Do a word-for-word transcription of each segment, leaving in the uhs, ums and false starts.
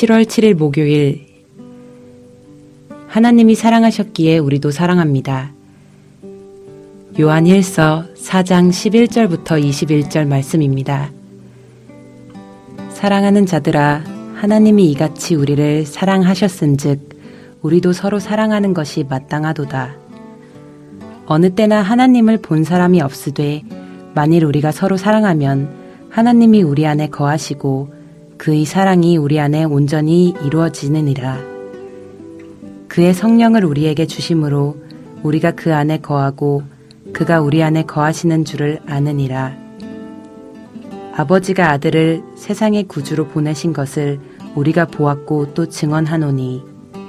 칠월 칠일 목요일. 하나님이 사랑하셨기에 우리도 사랑합니다. 요한일서 사장 십일절부터 이십일절 말씀입니다. 사랑하는 자들아, 하나님이 이같이 우리를 사랑하셨은즉 우리도 서로 사랑하는 것이 마땅하도다. 어느 때나 하나님을 본 사람이 없으되 만일 우리가 서로 사랑하면 하나님이 우리 안에 거하시고 그의 사랑이 우리 안에 온전히 이루어지느니라. 그의 성령을 우리에게 주심으로 우리가 그 안에 거하고 그가 우리 안에 거하시는 줄을 아느니라. 아버지가 아들을 세상의 구주로 보내신 것을 우리가 보았고 또 증언하노니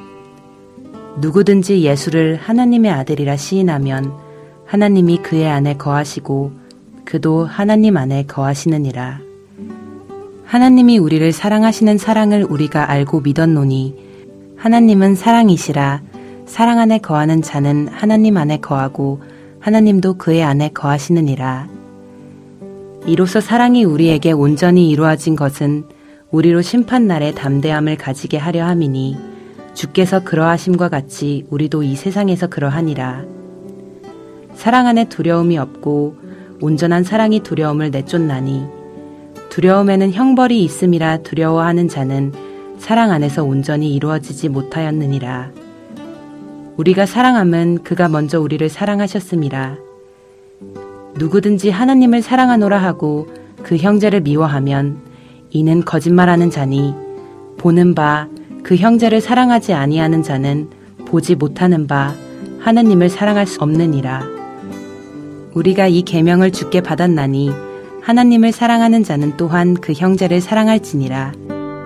누구든지 예수를 하나님의 아들이라 시인하면 하나님이 그의 안에 거하시고 그도 하나님 안에 거하시느니라. 하나님이 우리를 사랑하시는 사랑을 우리가 알고 믿었노니 하나님은 사랑이시라. 사랑 안에 거하는 자는 하나님 안에 거하고 하나님도 그의 안에 거하시느니라. 이로써 사랑이 우리에게 온전히 이루어진 것은 우리로 심판날에 담대함을 가지게 하려 함이니 주께서 그러하심과 같이 우리도 이 세상에서 그러하니라. 사랑 안에 두려움이 없고 온전한 사랑이 두려움을 내쫓나니 두려움에는 형벌이 있음이라. 두려워하는 자는 사랑 안에서 온전히 이루어지지 못하였느니라. 우리가 사랑함은 그가 먼저 우리를 사랑하셨음이라. 누구든지 하나님을 사랑하노라 하고 그 형제를 미워하면 이는 거짓말하는 자니 보는 바 그 형제를 사랑하지 아니하는 자는 보지 못하는 바 하나님을 사랑할 수 없느니라. 우리가 이 계명을 주께 받았나니 하나님을 사랑하는 자는 또한 그 형제를 사랑할지니라.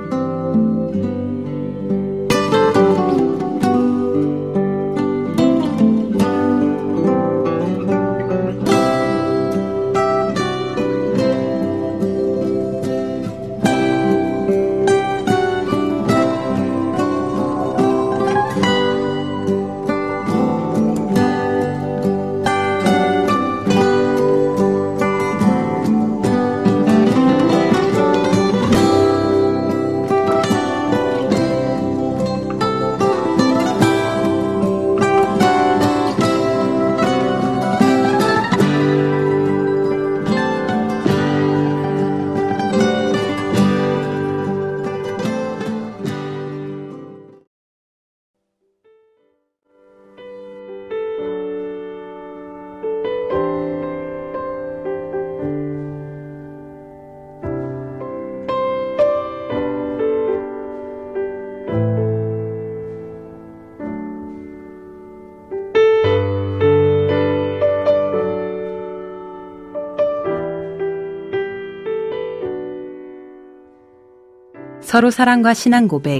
서로 사랑과 신앙 고백.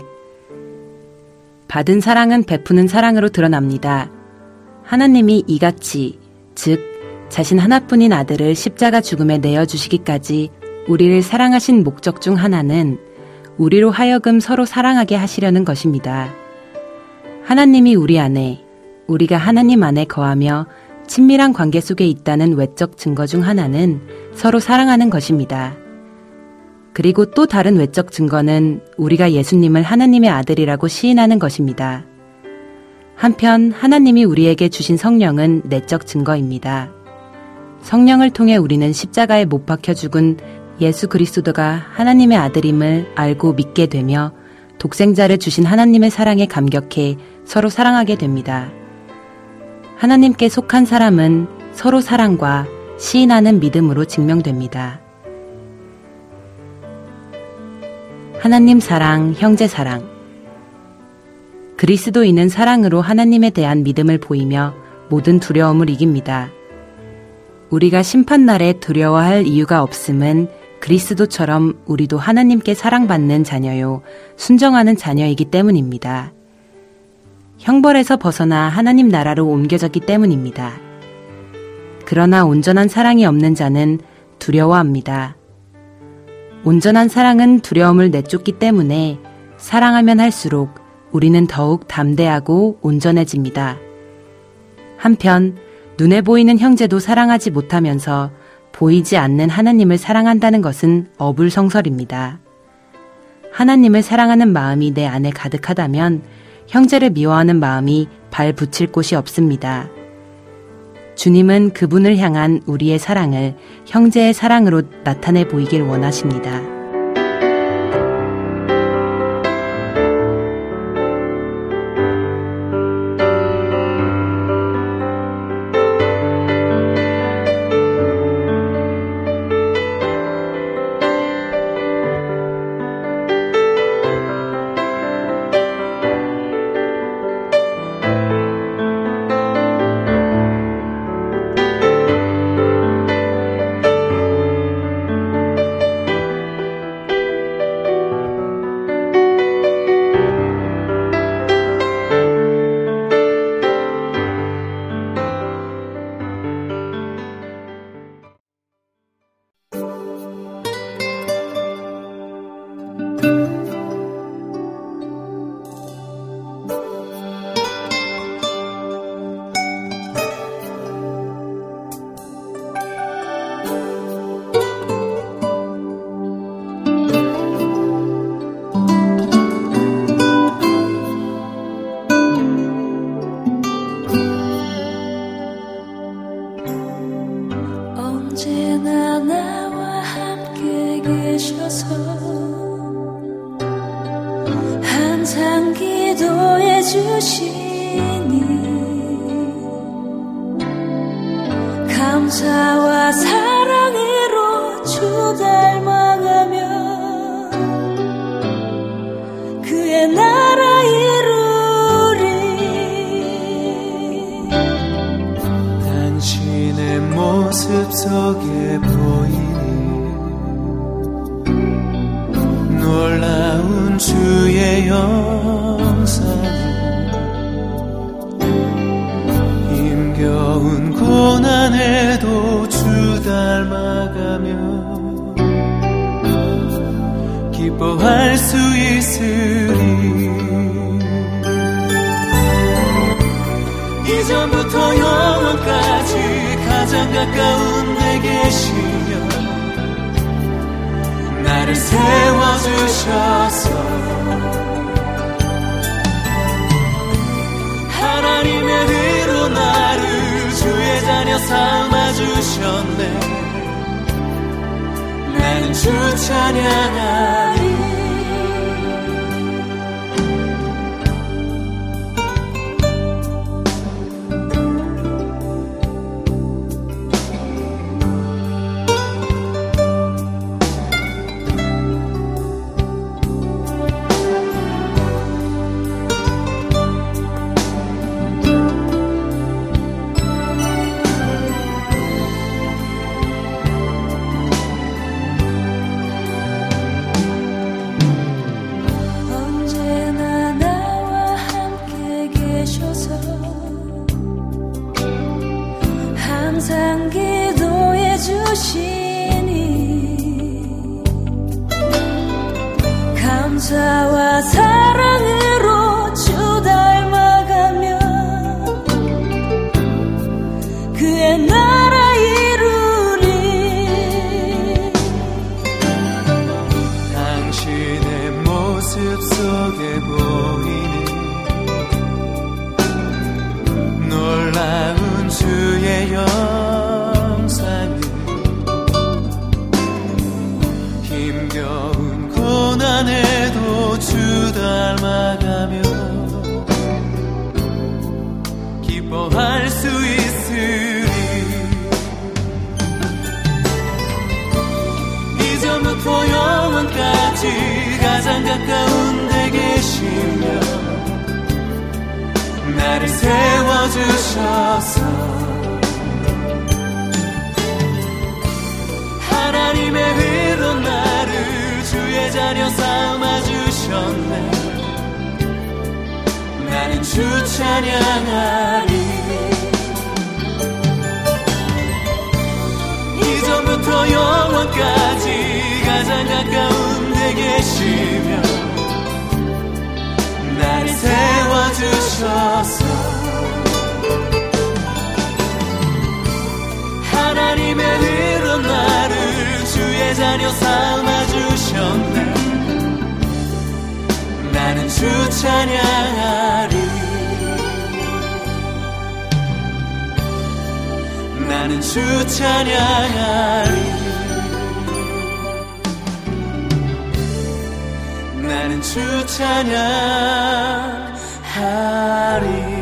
받은 사랑은 베푸는 사랑으로 드러납니다. 하나님이 이같이, 즉 자신 하나뿐인 아들을 십자가 죽음에 내어주시기까지 우리를 사랑하신 목적 중 하나는 우리로 하여금 서로 사랑하게 하시려는 것입니다. 하나님이 우리 안에, 우리가 하나님 안에 거하며 친밀한 관계 속에 있다는 외적 증거 중 하나는 서로 사랑하는 것입니다. 그리고 또 다른 외적 증거는 우리가 예수님을 하나님의 아들이라고 시인하는 것입니다. 한편 하나님이 우리에게 주신 성령은 내적 증거입니다. 성령을 통해 우리는 십자가에 못 박혀 죽은 예수 그리스도가 하나님의 아들임을 알고 믿게 되며 독생자를 주신 하나님의 사랑에 감격해 서로 사랑하게 됩니다. 하나님께 속한 사람은 서로 사랑과 시인하는 믿음으로 증명됩니다. 하나님 사랑, 형제 사랑. 그리스도인은 사랑으로 하나님에 대한 믿음을 보이며 모든 두려움을 이깁니다. 우리가 심판날에 두려워할 이유가 없음은 그리스도처럼 우리도 하나님께 사랑받는 자녀요, 순정하는 자녀이기 때문입니다. 형벌에서 벗어나 하나님 나라로 옮겨졌기 때문입니다. 그러나 온전한 사랑이 없는 자는 두려워합니다. 온전한 사랑은 두려움을 내쫓기 때문에 사랑하면 할수록 우리는 더욱 담대하고 온전해집니다. 한편 눈에 보이는 형제도 사랑하지 못하면서 보이지 않는 하나님을 사랑한다는 것은 어불성설입니다. 하나님을 사랑하는 마음이 내 안에 가득하다면 형제를 미워하는 마음이 발 붙일 곳이 없습니다. 주님은 그분을 향한 우리의 사랑을 형제의 사랑으로 나타내 보이길 원하십니다. 나는 주 찬양하리. 나는 주 찬양하리. 나는 주 찬양하리.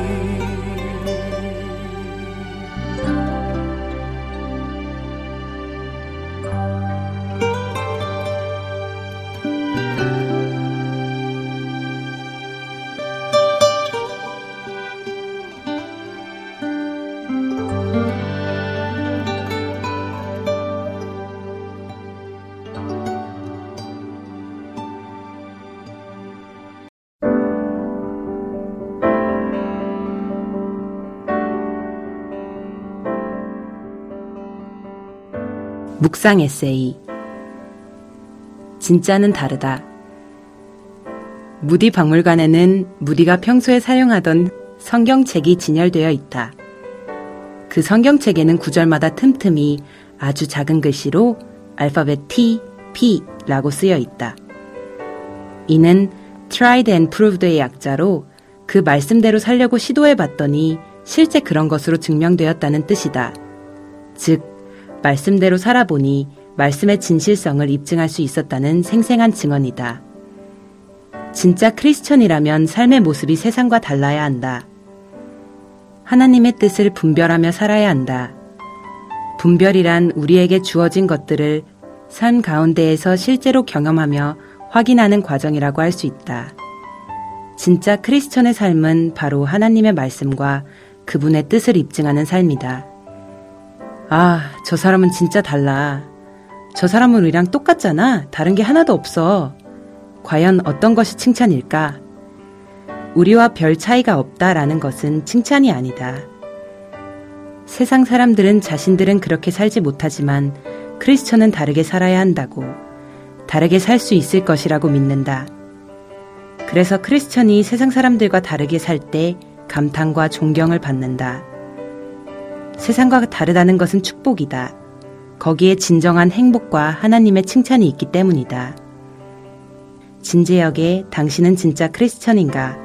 묵상 에세이. 진짜는 다르다. 무디 박물관에는 무디가 평소에 사용하던 성경책이 진열되어 있다. 그 성경책에는 구절마다 틈틈이 아주 작은 글씨로 알파벳 T, P라고 쓰여 있다. 이는 Tried and Proved의 약자로 그 말씀대로 살려고 시도해봤더니 실제 그런 것으로 증명되었다는 뜻이다. 즉, 말씀대로 살아보니 말씀의 진실성을 입증할 수 있었다는 생생한 증언이다. 진짜 크리스천이라면 삶의 모습이 세상과 달라야 한다. 하나님의 뜻을 분별하며 살아야 한다. 분별이란 우리에게 주어진 것들을 삶 가운데에서 실제로 경험하며 확인하는 과정이라고 할 수 있다. 진짜 크리스천의 삶은 바로 하나님의 말씀과 그분의 뜻을 입증하는 삶이다. 아, 저 사람은 진짜 달라. 저 사람은 우리랑 똑같잖아. 다른 게 하나도 없어. 과연 어떤 것이 칭찬일까? 우리와 별 차이가 없다라는 것은 칭찬이 아니다. 세상 사람들은 자신들은 그렇게 살지 못하지만 크리스천은 다르게 살아야 한다고, 다르게 살 수 있을 것이라고 믿는다. 그래서 크리스천이 세상 사람들과 다르게 살 때 감탄과 존경을 받는다. 세상과 다르다는 것은 축복이다. 거기에 진정한 행복과 하나님의 칭찬이 있기 때문이다. 진재혁의 당신은 진짜 크리스천인가?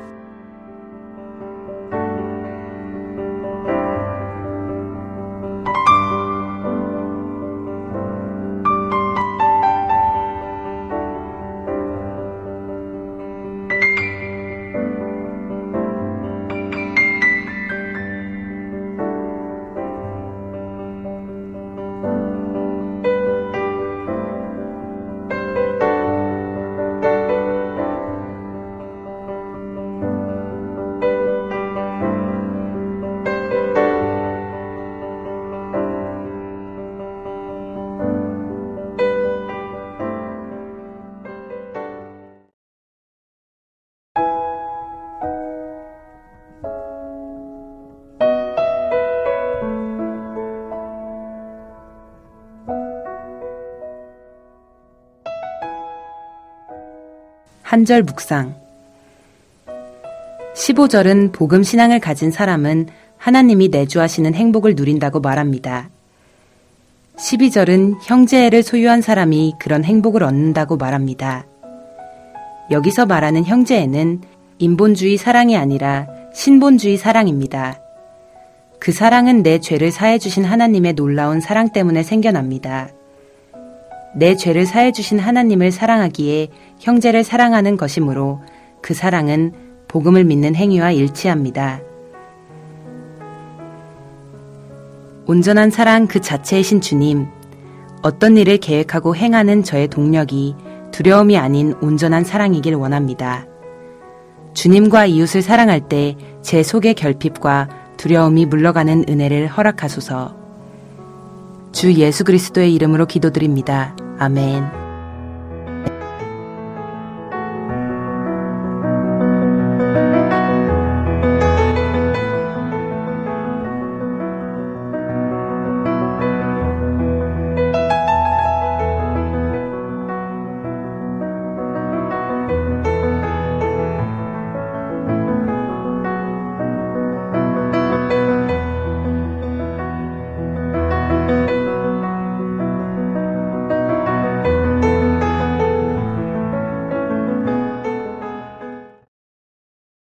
한절 묵상. 십오 절은 복음 신앙을 가진 사람은 하나님이 내주하시는 행복을 누린다고 말합니다. 십이 절은 형제애를 소유한 사람이 그런 행복을 얻는다고 말합니다. 여기서 말하는 형제애는 인본주의 사랑이 아니라 신본주의 사랑입니다. 그 사랑은 내 죄를 사해주신 하나님의 놀라운 사랑 때문에 생겨납니다. 내 죄를 사해주신 하나님을 사랑하기에 형제를 사랑하는 것이므로 그 사랑은 복음을 믿는 행위와 일치합니다. 온전한 사랑 그 자체이신 주님, 어떤 일을 계획하고 행하는 저의 동력이 두려움이 아닌 온전한 사랑이길 원합니다. 주님과 이웃을 사랑할 때 제 속의 결핍과 두려움이 물러가는 은혜를 허락하소서. 주 예수 그리스도의 이름으로 기도드립니다. 아멘.